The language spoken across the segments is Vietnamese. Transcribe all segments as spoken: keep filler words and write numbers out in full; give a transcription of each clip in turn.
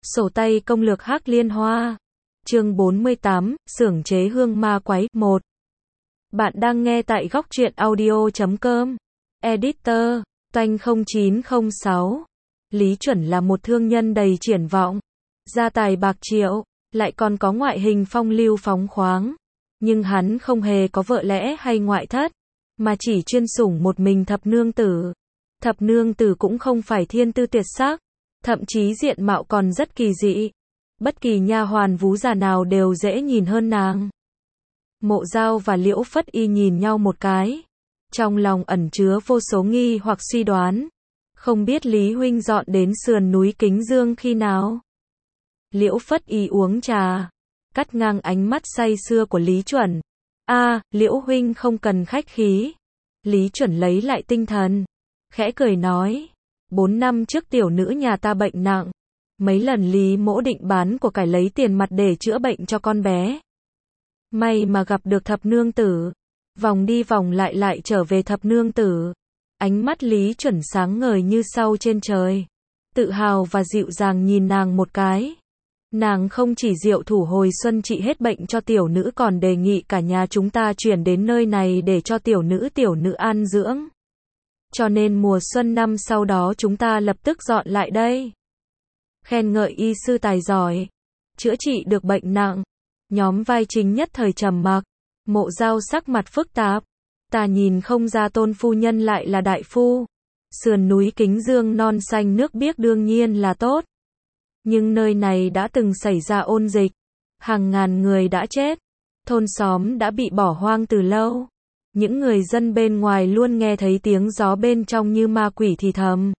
Sổ tay công lược Hắc Liên Hoa. Chương bốn mươi tám, xưởng chế hương ma quái. một. Bạn đang nghe tại góc truyện audio chấm com. Editor, Toanh không chín không sáu. Lý Chuẩn là một thương nhân đầy triển vọng. Gia tài bạc triệu, lại còn có ngoại hình phong lưu phóng khoáng. Nhưng hắn không hề có vợ lẽ hay ngoại thất, mà chỉ chuyên sủng một mình thập nương tử. Thập nương tử cũng không phải thiên tư tuyệt sắc, thậm chí diện mạo còn rất kỳ dị. Bất kỳ nha hoàn vú già nào đều dễ nhìn hơn nàng. Mộ Dao và Liễu Phất Y nhìn nhau một cái, trong lòng ẩn chứa vô số nghi hoặc suy đoán. Không biết Lý huynh dọn đến sườn núi Kính Dương khi nào? Liễu Phất Y uống trà, cắt ngang ánh mắt say sưa của Lý Chuẩn. A, à, Liễu huynh không cần khách khí. Lý Chuẩn lấy lại tinh thần, khẽ cười nói, bốn năm trước tiểu nữ nhà ta bệnh nặng, mấy lần Lý mỗ định bán của cải lấy tiền mặt để chữa bệnh cho con bé. May mà gặp được thập nương tử, vòng đi vòng lại lại trở về thập nương tử. Ánh mắt Lý Chuẩn sáng ngời như sao trên trời, tự hào và dịu dàng nhìn nàng một cái. Nàng không chỉ diệu thủ hồi xuân trị hết bệnh cho tiểu nữ, còn đề nghị cả nhà chúng ta chuyển đến nơi này để cho tiểu nữ tiểu nữ an dưỡng. Cho nên mùa xuân năm sau đó chúng ta lập tức dọn lại đây. Khen ngợi y sư tài giỏi, chữa trị được bệnh nặng. Nhóm vai chính nhất thời trầm mặc. Mộ Dao sắc mặt phức tạp. Ta nhìn không ra Tôn phu nhân lại là đại phu. Sườn núi Kính Dương non xanh nước biếc đương nhiên là tốt. Nhưng nơi này đã từng xảy ra ôn dịch, hàng ngàn người đã chết, thôn xóm đã bị bỏ hoang từ lâu. Những người dân bên ngoài luôn nghe thấy tiếng gió bên trong như ma quỷ thì thầm.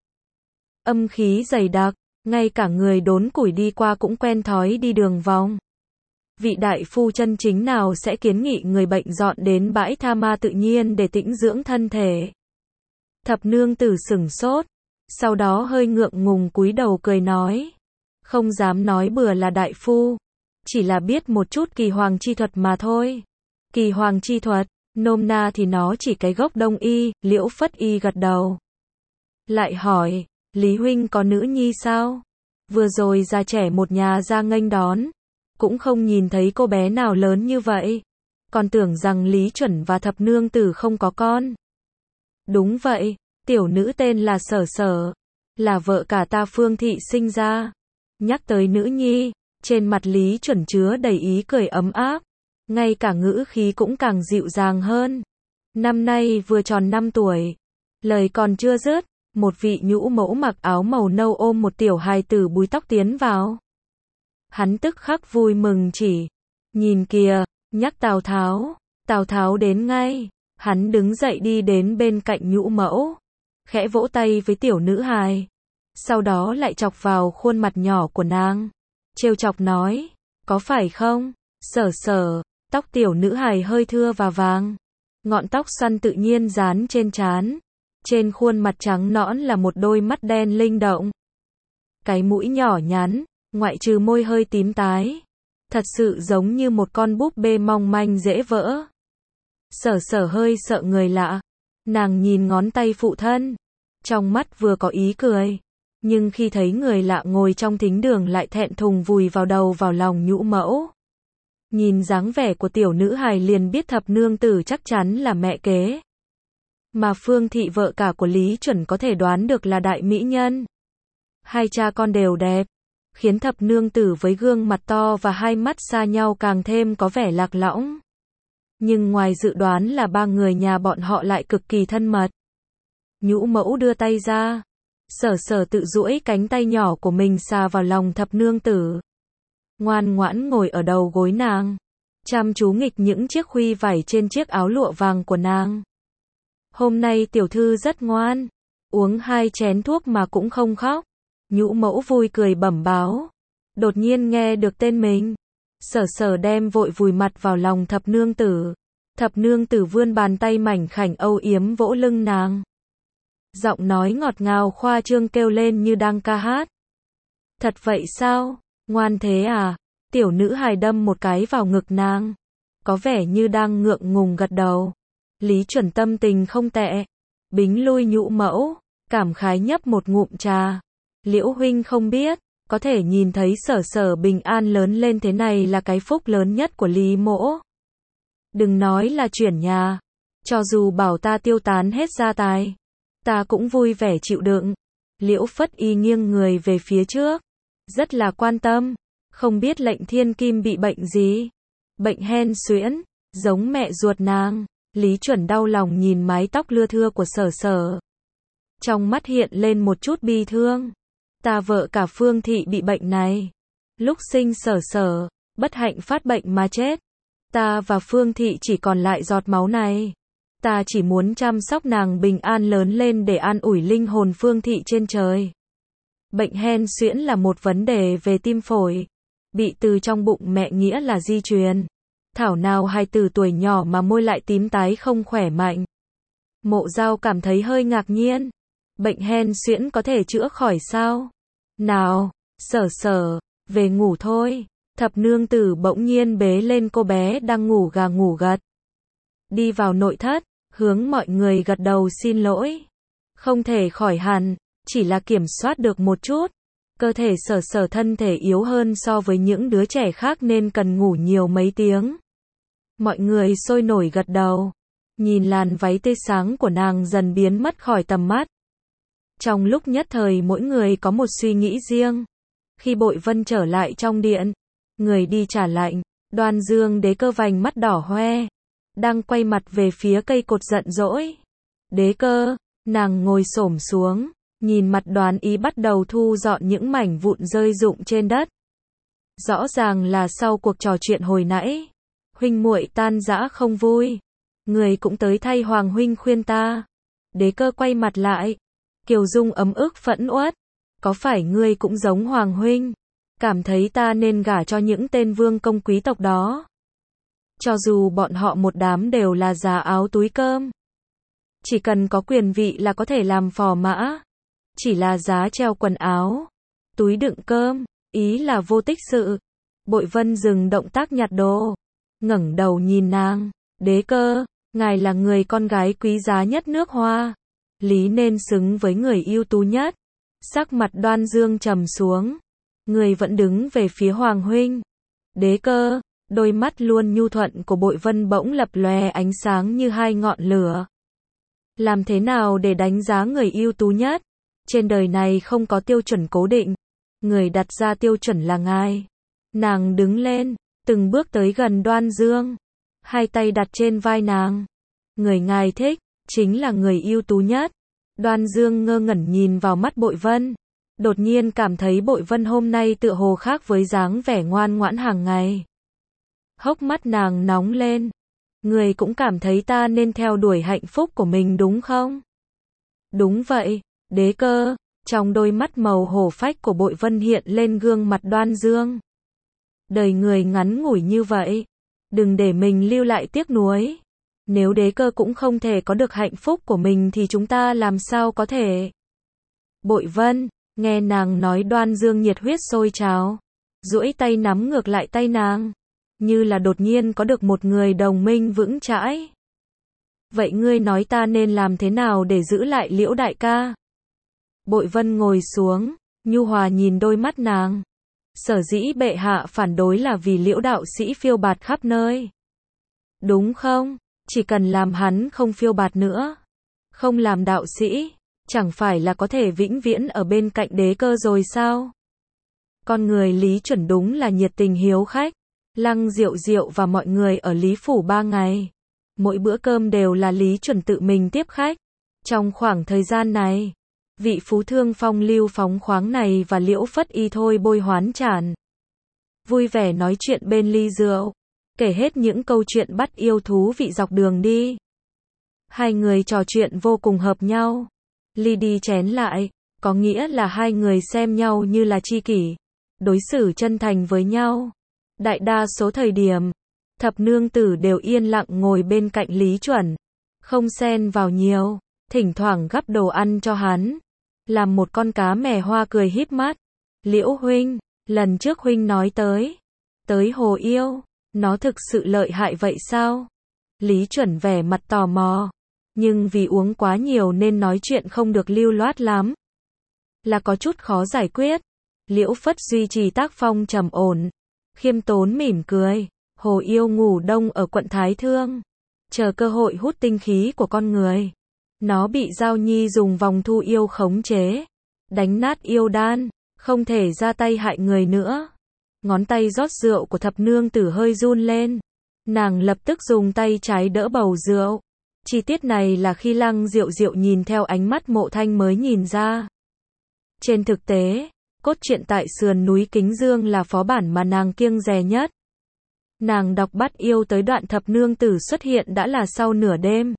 Âm khí dày đặc, ngay cả người đốn củi đi qua cũng quen thói đi đường vòng. Vị đại phu chân chính nào sẽ kiến nghị người bệnh dọn đến bãi tha ma tự nhiên để tĩnh dưỡng thân thể? Thập nương tử sửng sốt, sau đó hơi ngượng ngùng cúi đầu cười nói, không dám nói bừa là đại phu, chỉ là biết một chút kỳ hoàng chi thuật mà thôi. Kỳ hoàng chi thuật, nôm na thì nó chỉ cái gốc đông y. Liễu Phất Y gật đầu, lại hỏi, Lý huynh có nữ nhi sao? Vừa rồi già trẻ một nhà ra nghênh đón, cũng không nhìn thấy cô bé nào lớn như vậy, còn tưởng rằng Lý Chuẩn và thập nương tử không có con. Đúng vậy, tiểu nữ tên là Sở Sở, là vợ cả ta Phương thị sinh ra. Nhắc tới nữ nhi, trên mặt Lý Chuẩn chứa đầy ý cười ấm áp, ngay cả ngữ khí cũng càng dịu dàng hơn. Năm nay vừa tròn năm tuổi. Lời còn chưa dứt, một vị nhũ mẫu mặc áo màu nâu ôm một tiểu hài tử búi tóc tiến vào. Hắn tức khắc vui mừng chỉ, nhìn kìa, nhắc Tào Tháo. Tào Tháo đến ngay. Hắn đứng dậy đi đến bên cạnh nhũ mẫu, khẽ vỗ tay với tiểu nữ hài, sau đó lại chọc vào khuôn mặt nhỏ của nàng, trêu chọc nói, có phải không, Sở Sở? Tóc tiểu nữ hài hơi thưa và vàng, ngọn tóc xoăn tự nhiên dán trên trán, trên khuôn mặt trắng nõn là một đôi mắt đen linh động. Cái mũi nhỏ nhắn, ngoại trừ môi hơi tím tái, thật sự giống như một con búp bê mong manh dễ vỡ. Sở Sở hơi sợ người lạ, nàng nhìn ngón tay phụ thân, trong mắt vừa có ý cười, nhưng khi thấy người lạ ngồi trong thính đường lại thẹn thùng vùi vào đầu vào lòng nhũ mẫu. Nhìn dáng vẻ của tiểu nữ hài liền biết thập nương tử chắc chắn là mẹ kế. Mà Phương thị vợ cả của Lý Chuẩn có thể đoán được là đại mỹ nhân. Hai cha con đều đẹp, khiến thập nương tử với gương mặt to và hai mắt xa nhau càng thêm có vẻ lạc lõng. Nhưng ngoài dự đoán là ba người nhà bọn họ lại cực kỳ thân mật. Nhũ mẫu đưa tay ra, Sở Sở tự duỗi cánh tay nhỏ của mình xà vào lòng thập nương tử, ngoan ngoãn ngồi ở đầu gối nàng, chăm chú nghịch những chiếc khuy vải trên chiếc áo lụa vàng của nàng. Hôm nay tiểu thư rất ngoan, uống hai chén thuốc mà cũng không khóc. Nhũ mẫu vui cười bẩm báo, đột nhiên nghe được tên mình. Sở Sở đem vội vùi mặt vào lòng thập nương tử. Thập nương tử vươn bàn tay mảnh khảnh âu yếm vỗ lưng nàng, giọng nói ngọt ngào khoa trương kêu lên như đang ca hát. Thật vậy sao? Ngoan thế à? Tiểu nữ hài đâm một cái vào ngực nàng, có vẻ như đang ngượng ngùng gật đầu. Lý Chuẩn tâm tình không tệ, bính lui nhũ mẫu, cảm khái nhấp một ngụm trà. Liễu huynh không biết, Có thể nhìn thấy Sở Sở bình an lớn lên thế này là cái phúc lớn nhất của Lý Mỗ. Đừng nói là chuyển nhà, cho dù bảo ta tiêu tán hết gia tài, ta cũng vui vẻ chịu đựng. Liễu Phất Y nghiêng người về phía trước, rất là quan tâm, không biết Lệnh Thiên Kim bị bệnh gì. Bệnh hen suyễn, giống mẹ ruột nàng. Lý Chuẩn đau lòng nhìn mái tóc lưa thưa của Sở Sở. Trong mắt hiện lên một chút bi thương. Ta vợ cả Phương Thị bị bệnh này. Lúc sinh Sở Sở, bất hạnh phát bệnh mà chết. Ta và Phương Thị chỉ còn lại giọt máu này. Ta chỉ muốn chăm sóc nàng bình an lớn lên để an ủi linh hồn Phương Thị trên trời. Bệnh hen suyễn là một vấn đề về tim phổi. Bị từ trong bụng mẹ nghĩa là di truyền. Thảo nào hài tử tuổi nhỏ mà môi lại tím tái không khỏe mạnh. Mộ Dao cảm thấy hơi ngạc nhiên. Bệnh hen suyễn có thể chữa khỏi sao? Nào, Sở Sở, về ngủ thôi. Thập nương tử bỗng nhiên bế lên cô bé đang ngủ gà ngủ gật. Đi vào nội thất, hướng mọi người gật đầu xin lỗi. Không thể khỏi hẳn, chỉ là kiểm soát được một chút. Cơ thể Sở Sở thân thể yếu hơn so với những đứa trẻ khác nên cần ngủ nhiều mấy tiếng. Mọi người sôi nổi gật đầu. Nhìn làn váy tươi sáng của nàng dần biến mất khỏi tầm mắt. Trong lúc nhất thời mỗi người có một suy nghĩ riêng. Khi Bội Vân trở lại trong điện, người đi trả lạnh, Đoan Dương Đế Cơ vành mắt đỏ hoe, đang quay mặt về phía cây cột giận dỗi. Đế Cơ, nàng ngồi xổm xuống, nhìn mặt Đoán Ý bắt đầu thu dọn những mảnh vụn rơi rụng trên đất. Rõ ràng là sau cuộc trò chuyện hồi nãy, huynh muội tan rã không vui. Người cũng tới thay Hoàng huynh khuyên ta. Đế Cơ quay mặt lại, Kiều Dung ấm ức phẫn uất. Có phải ngươi cũng giống Hoàng huynh, cảm thấy ta nên gả cho những tên vương công quý tộc đó? Cho dù bọn họ một đám đều là giá áo túi cơm. Chỉ cần có quyền vị là có thể làm phò mã. Chỉ là giá treo quần áo, túi đựng cơm, ý là vô tích sự. Bội Vân dừng động tác nhặt đồ, ngẩng đầu nhìn nàng. Đế Cơ, ngài là người con gái quý giá nhất nước Hoa, lý nên xứng với người ưu tú nhất. Sắc mặt Đoan Dương trầm xuống, người vẫn đứng về phía Hoàng huynh. Đế Cơ, đôi mắt luôn nhu thuận của Bội Vân bỗng lập lòe ánh sáng như hai ngọn lửa. Làm thế nào để đánh giá người ưu tú nhất? Trên đời này không có tiêu chuẩn cố định, người đặt ra tiêu chuẩn là ngài. Nàng đứng lên, từng bước tới gần Đoan Dương, hai tay đặt trên vai nàng. Người ngài thích, chính là người ưu tú nhất. Đoan Dương ngơ ngẩn nhìn vào mắt Bội Vân, đột nhiên cảm thấy Bội Vân hôm nay tựa hồ khác với dáng vẻ ngoan ngoãn hàng ngày. Hốc mắt nàng nóng lên. Người cũng cảm thấy ta nên theo đuổi hạnh phúc của mình đúng không? Đúng vậy, Đế Cơ. Trong đôi mắt màu hổ phách của Bội Vân hiện lên gương mặt Đoan Dương. Đời người ngắn ngủi như vậy, đừng để mình lưu lại tiếc nuối. Nếu Đế Cơ cũng không thể có được hạnh phúc của mình thì chúng ta làm sao có thể? Bội Vân, nghe nàng nói Đoan Dương nhiệt huyết sôi trào, duỗi tay nắm ngược lại tay nàng, như là đột nhiên có được một người đồng minh vững chãi. Vậy ngươi nói ta nên làm thế nào để giữ lại Liễu đại ca? Bội Vân ngồi xuống, nhu hòa nhìn đôi mắt nàng. Sở dĩ bệ hạ phản đối là vì Liễu đạo sĩ phiêu bạt khắp nơi. Đúng không? Chỉ cần làm hắn không phiêu bạt nữa, không làm đạo sĩ, chẳng phải là có thể vĩnh viễn ở bên cạnh Đế Cơ rồi sao? Con người Lý Chuẩn đúng là nhiệt tình hiếu khách. Lăng Diệu Diệu và mọi người ở Lý Phủ ba ngày. Mỗi bữa cơm đều là Lý Chuẩn tự mình tiếp khách. Trong khoảng thời gian này, vị phú thương phong lưu phóng khoáng này và Liễu Phất Y thôi bôi hoán chản. Vui vẻ nói chuyện bên ly rượu, kể hết những câu chuyện bắt yêu thú vị dọc đường đi. Hai người trò chuyện vô cùng hợp nhau. Ly đi chén lại, có nghĩa là hai người xem nhau như là tri kỷ, đối xử chân thành với nhau. Đại đa số thời điểm, thập nương tử đều yên lặng ngồi bên cạnh Lý Chuẩn, không xen vào nhiều, thỉnh thoảng gắp đồ ăn cho hắn, làm một con cá mè hoa cười híp mắt. Liễu huynh, lần trước huynh nói tới, tới hồ yêu, nó thực sự lợi hại vậy sao? Lý Chuẩn vẻ mặt tò mò, nhưng vì uống quá nhiều nên nói chuyện không được lưu loát lắm. Là có chút khó giải quyết. Liễu Phất duy trì tác phong trầm ổn, khiêm tốn mỉm cười. Hồ yêu ngủ đông ở quận Thái Thương, chờ cơ hội hút tinh khí của con người. Nó bị Giao Nhi dùng vòng thu yêu khống chế, đánh nát yêu đan, không thể ra tay hại người nữa. Ngón tay rót rượu của thập nương tử hơi run lên. Nàng lập tức dùng tay trái đỡ bầu rượu. Chi tiết này là khi Lăng Diệu Diệu nhìn theo ánh mắt Mộ Thanh mới nhìn ra. Trên thực tế, cốt truyện tại sườn núi Kính Dương là phó bản mà nàng kiêng dè nhất. Nàng đọc bắt yêu tới đoạn thập nương tử xuất hiện đã là sau nửa đêm.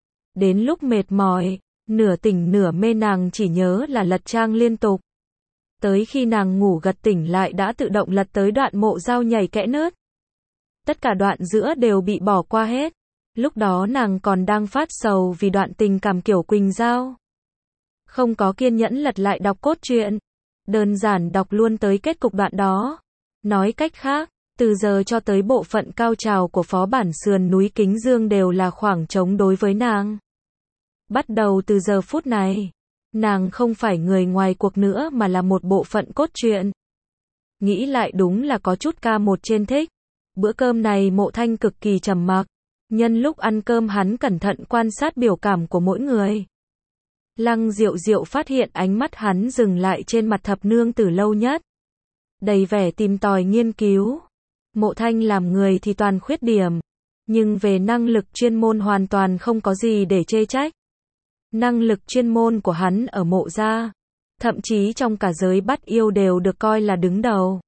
Đến lúc mệt mỏi, nửa tỉnh nửa mê nàng chỉ nhớ là lật trang liên tục. Tới khi nàng ngủ gật tỉnh lại đã tự động lật tới đoạn Mộ Giao nhảy kẽ nớt. Tất cả đoạn giữa đều bị bỏ qua hết. Lúc đó nàng còn đang phát sầu vì đoạn tình cảm kiểu Quỳnh Giao. Không có kiên nhẫn lật lại đọc cốt truyện. Đơn giản đọc luôn tới kết cục đoạn đó. Nói cách khác, từ giờ cho tới bộ phận cao trào của phó bản sườn núi Kính Dương đều là khoảng trống đối với nàng. Bắt đầu từ giờ phút này, nàng không phải người ngoài cuộc nữa mà là một bộ phận cốt truyện. Nghĩ lại đúng là có chút ca một trên thích. Bữa cơm này Mộ Thanh cực kỳ trầm mặc. Nhân lúc ăn cơm hắn cẩn thận quan sát biểu cảm của mỗi người. Lăng Diệu Diệu phát hiện ánh mắt hắn dừng lại trên mặt thập nương tử lâu nhất. Đầy vẻ tìm tòi nghiên cứu. Mộ Thanh làm người thì toàn khuyết điểm. Nhưng về năng lực chuyên môn hoàn toàn không có gì để chê trách. Năng lực chuyên môn của hắn ở Mộ gia, thậm chí trong cả giới bắt yêu đều được coi là đứng đầu.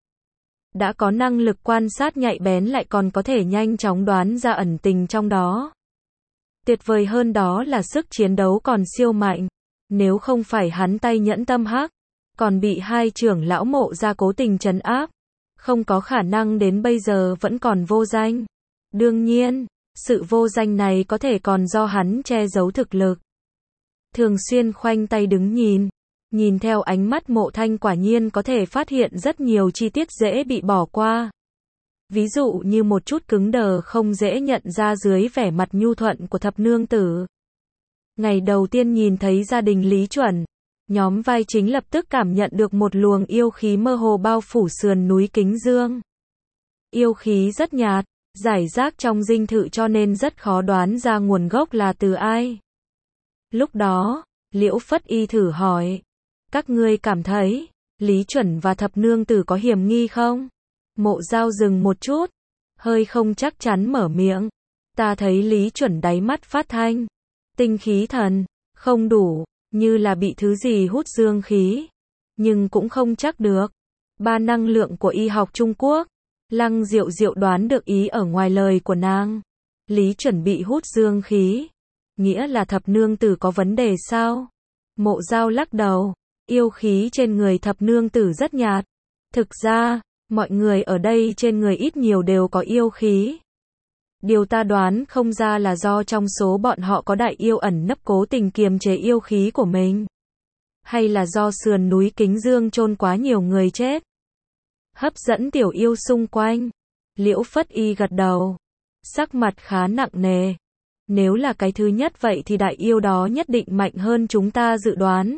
Đã có năng lực quan sát nhạy bén lại còn có thể nhanh chóng đoán ra ẩn tình trong đó. Tuyệt vời hơn đó là sức chiến đấu còn siêu mạnh. Nếu không phải hắn tay nhẫn tâm hắc, còn bị hai trưởng lão Mộ gia cố tình trấn áp, không có khả năng đến bây giờ vẫn còn vô danh. Đương nhiên, sự vô danh này có thể còn do hắn che giấu thực lực. Thường xuyên khoanh tay đứng nhìn. Nhìn theo ánh mắt Mộ Thanh quả nhiên có thể phát hiện rất nhiều chi tiết dễ bị bỏ qua. Ví dụ như một chút cứng đờ không dễ nhận ra dưới vẻ mặt nhu thuận của thập nương tử. Ngày đầu tiên nhìn thấy gia đình Lý Chuẩn, nhóm vai chính lập tức cảm nhận được một luồng yêu khí mơ hồ bao phủ sườn núi Kính Dương. Yêu khí rất nhạt, rải rác trong dinh thự cho nên rất khó đoán ra nguồn gốc là từ ai. Lúc đó, Liễu Phất Y thử hỏi. Các ngươi cảm thấy, Lý Chuẩn và thập nương tử có hiểm nghi không? Mộ Giao dừng một chút, hơi không chắc chắn mở miệng. Ta thấy Lý Chuẩn đáy mắt phát thanh. Tinh khí thần, không đủ, như là bị thứ gì hút dương khí. Nhưng cũng không chắc được. Ba năng lượng của y học Trung Quốc. Lăng Diệu Diệu đoán được ý ở ngoài lời của nàng. Lý Chuẩn bị hút dương khí. Nghĩa là thập nương tử có vấn đề sao? Mộ Giao lắc đầu. Yêu khí trên người thập nương tử rất nhạt. Thực ra, mọi người ở đây trên người ít nhiều đều có yêu khí. Điều ta đoán không ra là do trong số bọn họ có đại yêu ẩn nấp cố tình kiềm chế yêu khí của mình. Hay là do sườn núi Kính Dương chôn quá nhiều người chết. Hấp dẫn tiểu yêu xung quanh. Liễu Phất Y gật đầu. Sắc mặt khá nặng nề. Nếu là cái thứ nhất vậy thì đại yêu đó nhất định mạnh hơn chúng ta dự đoán.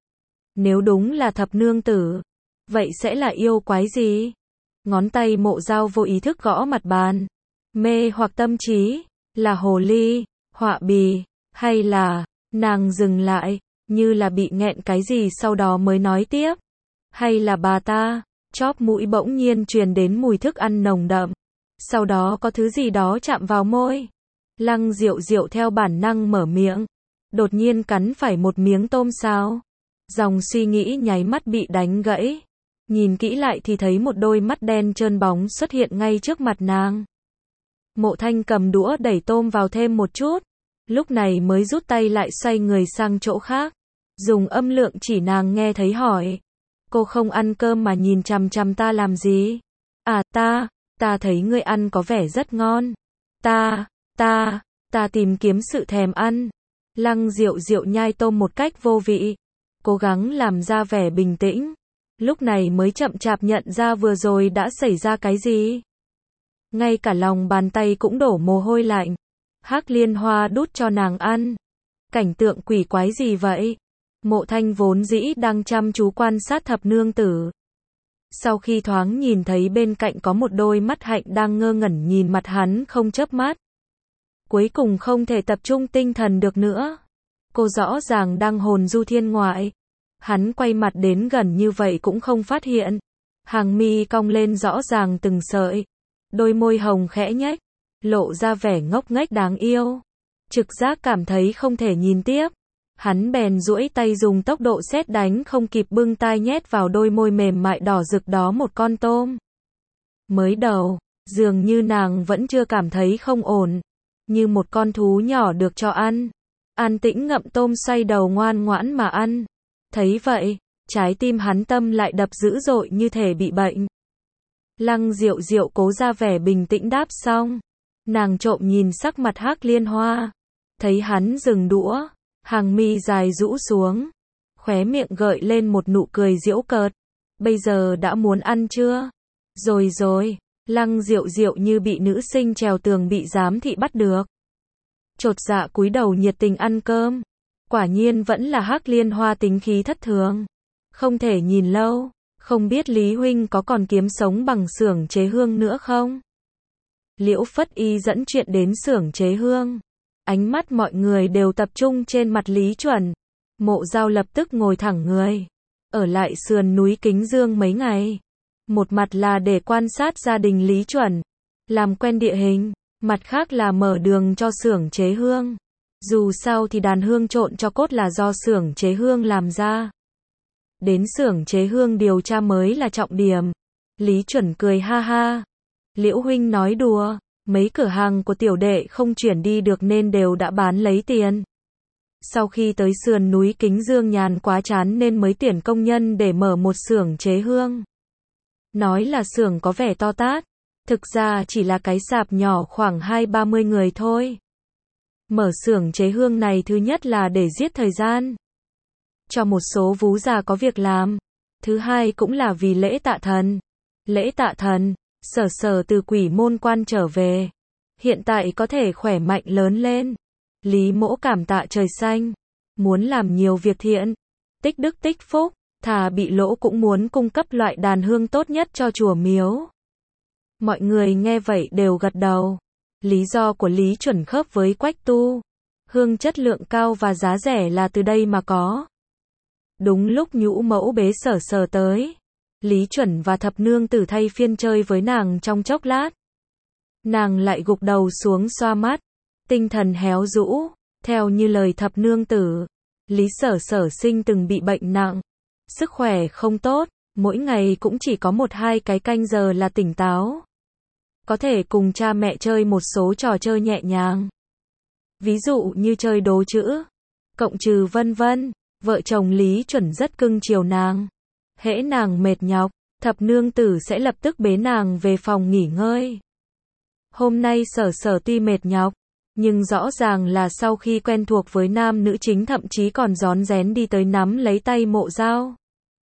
Nếu đúng là thập nương tử, vậy sẽ là yêu quái gì? Ngón tay Mộ Giao vô ý thức gõ mặt bàn. Mê hoặc tâm trí, là hồ ly, họa bì, hay là, nàng dừng lại, như là bị nghẹn cái gì sau đó mới nói tiếp. Hay là bà ta, chóp mũi bỗng nhiên truyền đến mùi thức ăn nồng đậm. Sau đó có thứ gì đó chạm vào môi. Lăng Diệu Diệu theo bản năng mở miệng. Đột nhiên cắn phải một miếng tôm sao. Dòng suy nghĩ nháy mắt bị đánh gãy. Nhìn kỹ lại thì thấy một đôi mắt đen trơn bóng xuất hiện ngay trước mặt nàng. Mộ Thanh cầm đũa đẩy tôm vào thêm một chút. Lúc này mới rút tay lại xoay người sang chỗ khác. Dùng âm lượng chỉ nàng nghe thấy hỏi. Cô không ăn cơm mà nhìn chằm chằm ta làm gì? À ta, ta thấy ngươi ăn có vẻ rất ngon. Ta, ta, ta tìm kiếm sự thèm ăn. Lăng Diệu Diệu nhai tôm một cách vô vị. Cố gắng làm ra vẻ bình tĩnh. Lúc này mới chậm chạp nhận ra vừa rồi đã xảy ra cái gì. Ngay cả lòng bàn tay cũng đổ mồ hôi lạnh. Hắc liên hoa đút cho nàng ăn. Cảnh tượng quỷ quái gì vậy? Mộ Thanh vốn dĩ đang chăm chú quan sát thập nương tử. Sau khi thoáng nhìn thấy bên cạnh có một đôi mắt hạnh đang ngơ ngẩn nhìn mặt hắn không chớp mắt. Cuối cùng không thể tập trung tinh thần được nữa. Cô rõ ràng đang hồn du thiên ngoại. Hắn quay mặt đến gần như vậy cũng không phát hiện. Hàng mi cong lên rõ ràng từng sợi. Đôi môi hồng khẽ nhếch, lộ ra vẻ ngốc nghếch đáng yêu. Trực giác cảm thấy không thể nhìn tiếp. Hắn bèn duỗi tay dùng tốc độ sét đánh không kịp bưng tai nhét vào đôi môi mềm mại đỏ rực đó một con tôm. Mới đầu, dường như nàng vẫn chưa cảm thấy không ổn. Như một con thú nhỏ được cho ăn. An tĩnh ngậm tôm xoay đầu ngoan ngoãn mà ăn. Thấy vậy, trái tim hắn tâm lại đập dữ dội như thể bị bệnh. Lăng Diệu Diệu cố ra vẻ bình tĩnh đáp xong. Nàng trộm nhìn sắc mặt Hắc Liên Hoa. Thấy hắn dừng đũa, hàng mi dài rũ xuống. Khóe miệng gợi lên một nụ cười giễu cợt. Bây giờ đã muốn ăn chưa? Rồi rồi, Lăng Diệu Diệu như bị nữ sinh trèo tường bị giám thị bắt được. Chột dạ cúi đầu nhiệt tình ăn cơm. Quả nhiên vẫn là Hắc Liên Hoa tính khí thất thường. Không thể nhìn lâu. Không biết Lý huynh có còn kiếm sống bằng xưởng chế hương nữa không? Liễu Phất Y dẫn chuyện đến xưởng chế hương. Ánh mắt mọi người đều tập trung trên mặt Lý Chuẩn. Mộ Dao lập tức ngồi thẳng người. Ở lại sườn núi Kính Dương mấy ngày. Một mặt là để quan sát gia đình Lý Chuẩn. Làm quen địa hình. Mặt khác là mở đường cho xưởng chế hương. Dù sao thì đàn hương trộn cho cốt là do xưởng chế hương làm ra. Đến xưởng chế hương điều tra mới là trọng điểm. Lý Chuẩn cười ha ha. Liễu huynh nói đùa, mấy cửa hàng của tiểu đệ không chuyển đi được nên đều đã bán lấy tiền. Sau khi tới sườn núi Kính Dương nhàn quá chán nên mới tuyển công nhân để mở một xưởng chế hương. Nói là xưởng có vẻ to tát, thực ra chỉ là cái sạp nhỏ khoảng hai ba mươi người thôi. Mở xưởng chế hương này thứ nhất là để giết thời gian. Cho một số vú già có việc làm. Thứ hai cũng là vì lễ tạ thần. Lễ tạ thần, Sở Sở từ quỷ môn quan trở về. Hiện tại có thể khỏe mạnh lớn lên. Lý Mỗ cảm tạ trời xanh. Muốn làm nhiều việc thiện. Tích đức tích phúc. Thà bị lỗ cũng muốn cung cấp loại đàn hương tốt nhất cho chùa miếu. Mọi người nghe vậy đều gật đầu. Lý do của Lý Chuẩn khớp với Quách Tu. Hương chất lượng cao và giá rẻ là từ đây mà có. Đúng lúc nhũ mẫu bế Sở Sở tới. Lý Chuẩn và thập nương tử thay phiên chơi với nàng trong chốc lát. Nàng lại gục đầu xuống xoa mắt. Tinh thần héo rũ. Theo như lời thập nương tử, Lý Sở Sở sinh từng bị bệnh nặng. Sức khỏe không tốt. Mỗi ngày cũng chỉ có một hai cái canh giờ là tỉnh táo. Có thể cùng cha mẹ chơi một số trò chơi nhẹ nhàng. Ví dụ như chơi đố chữ, cộng trừ vân vân. Vợ chồng Lý Chuẩn rất cưng chiều nàng. Hễ nàng mệt nhọc, thập nương tử sẽ lập tức bế nàng về phòng nghỉ ngơi. Hôm nay Sở Sở tuy mệt nhọc, nhưng rõ ràng là sau khi quen thuộc với nam nữ chính thậm chí còn rón rén đi tới nắm lấy tay Mộ Dao.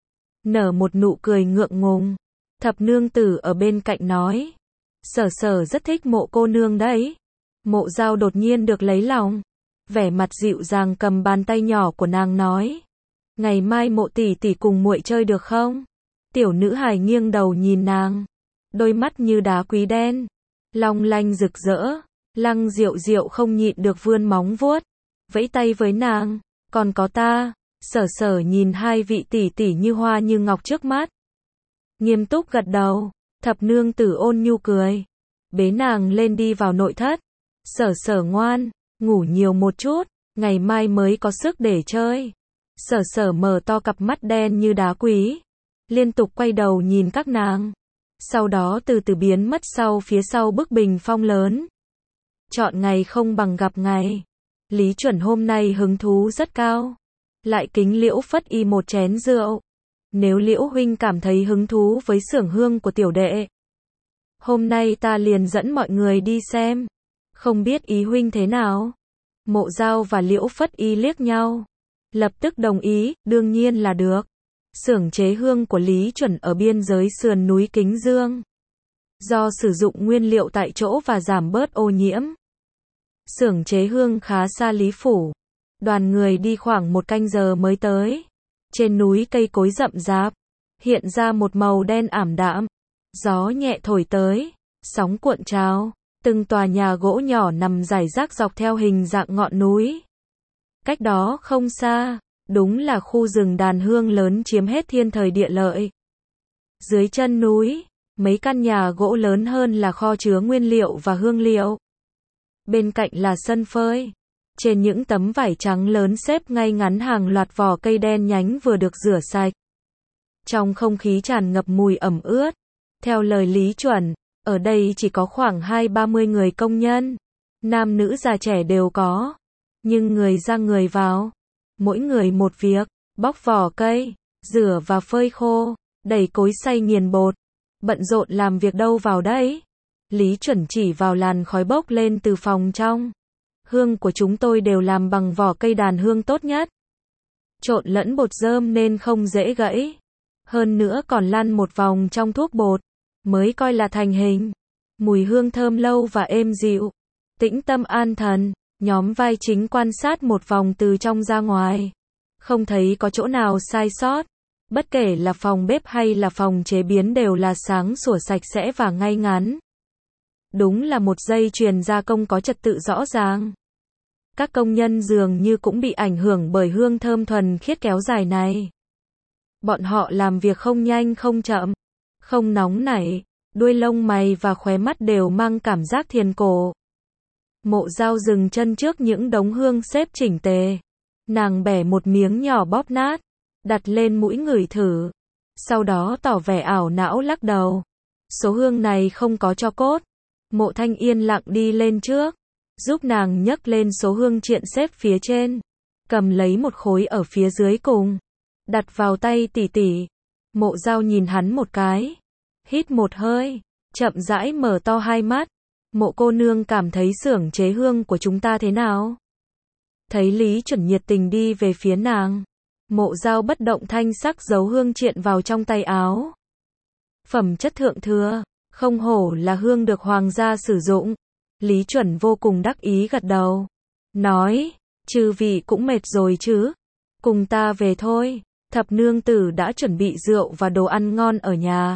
Nở một nụ cười ngượng ngùng. Thập nương tử ở bên cạnh nói. Sở Sở rất thích Mộ cô nương đấy. Mộ Dao đột nhiên được lấy lòng. Vẻ mặt dịu dàng cầm bàn tay nhỏ của nàng nói. Ngày mai Mộ tỷ tỷ cùng muội chơi được không? Tiểu nữ hài nghiêng đầu nhìn nàng. Đôi mắt như đá quý đen. Long lanh rực rỡ. Lăng Diệu Diệu không nhịn được vươn móng vuốt. Vẫy tay với nàng. Còn có ta. Sở Sở nhìn hai vị tỷ tỷ như hoa như ngọc trước mắt. Nghiêm túc gật đầu. Thập nương tử ôn nhu cười. Bế nàng lên đi vào nội thất. Sở Sở ngoan. Ngủ nhiều một chút. Ngày mai mới có sức để chơi. Sở Sở mở to cặp mắt đen như đá quý. Liên tục quay đầu nhìn các nàng. Sau đó từ từ biến mất sau phía sau bức bình phong lớn. Chọn ngày không bằng gặp ngày. Lý Chuẩn hôm nay hứng thú rất cao. Lại kính Liễu Phất Y một chén rượu. Nếu Liễu huynh cảm thấy hứng thú với xưởng hương của tiểu đệ, hôm nay ta liền dẫn mọi người đi xem. Không biết ý huynh thế nào? Mộ Dao và Liễu Phất Y liếc nhau. Lập tức đồng ý, đương nhiên là được. Xưởng chế hương của Lý Chuẩn ở biên giới sườn núi Kính Dương. Do sử dụng nguyên liệu tại chỗ và giảm bớt ô nhiễm. Xưởng chế hương khá xa Lý Phủ. Đoàn người đi khoảng một canh giờ mới tới. Trên núi cây cối rậm rạp. hiện ra một màu đen ảm đạm. Gió nhẹ thổi tới, sóng cuộn trào, từng tòa nhà gỗ nhỏ nằm rải rác dọc theo hình dạng ngọn núi. Cách đó không xa, đúng là khu rừng đàn hương lớn chiếm hết thiên thời địa lợi. Dưới chân núi, mấy căn nhà gỗ lớn hơn là kho chứa nguyên liệu và hương liệu. Bên cạnh là sân phơi. Trên những tấm vải trắng lớn xếp ngay ngắn hàng loạt vỏ cây đen nhánh vừa được rửa sạch. Trong không khí tràn ngập mùi ẩm ướt. Theo lời Lý Chuẩn, ở đây chỉ có khoảng hai ba mươi người công nhân. Nam nữ già trẻ đều có. Nhưng người ra người vào. Mỗi người một việc, bóc vỏ cây, rửa và phơi khô, đẩy cối xay nghiền bột. Bận rộn làm việc đâu vào đấy? Lý Chuẩn chỉ vào làn khói bốc lên từ phòng trong. Hương của chúng tôi đều làm bằng vỏ cây đàn hương tốt nhất. Trộn lẫn bột rơm nên không dễ gãy. Hơn nữa còn lăn một vòng trong thuốc bột, mới coi là thành hình. Mùi hương thơm lâu và êm dịu. Tĩnh tâm an thần, nhóm vai chính quan sát một vòng từ trong ra ngoài. Không thấy có chỗ nào sai sót. Bất kể là phòng bếp hay là phòng chế biến đều là sáng sủa sạch sẽ và ngay ngắn. Đúng là một dây chuyền gia công có trật tự rõ ràng. Các công nhân dường như cũng bị ảnh hưởng bởi hương thơm thuần khiết kéo dài này. Bọn họ làm việc không nhanh không chậm, không nóng nảy, đuôi lông mày và khóe mắt đều mang cảm giác thiền cổ. Mộ Dao dừng chân trước những đống hương xếp chỉnh tề. Nàng bẻ một miếng nhỏ bóp nát, đặt lên mũi ngửi thử. Sau đó tỏ vẻ ảo não lắc đầu. Số hương này không có tro cốt. Mộ Thanh yên lặng đi lên trước, giúp nàng nhấc lên số hương triện xếp phía trên. Cầm lấy một khối ở phía dưới cùng, đặt vào tay tỷ tỷ. Mộ Dao nhìn hắn một cái, hít một hơi, chậm rãi mở to hai mắt. Mộ cô nương cảm thấy xưởng chế hương của chúng ta thế nào? Thấy Lý Chuẩn nhiệt tình đi về phía nàng, Mộ Dao bất động thanh sắc giấu hương triện vào trong tay áo. Phẩm chất thượng thừa, không hổ là hương được hoàng gia sử dụng. Lý Chuẩn vô cùng đắc ý gật đầu, nói, chư vị cũng mệt rồi chứ, cùng ta về thôi. Thập nương tử đã chuẩn bị rượu và đồ ăn ngon ở nhà.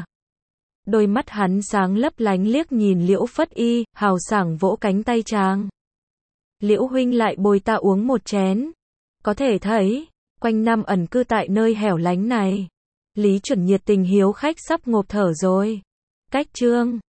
Đôi mắt hắn sáng lấp lánh liếc nhìn Liễu Phất Y, hào sảng vỗ cánh tay chàng. Liễu huynh lại bồi ta uống một chén. Có thể thấy, quanh năm ẩn cư tại nơi hẻo lánh này, Lý Chuẩn nhiệt tình hiếu khách sắp ngộp thở rồi. Cách chương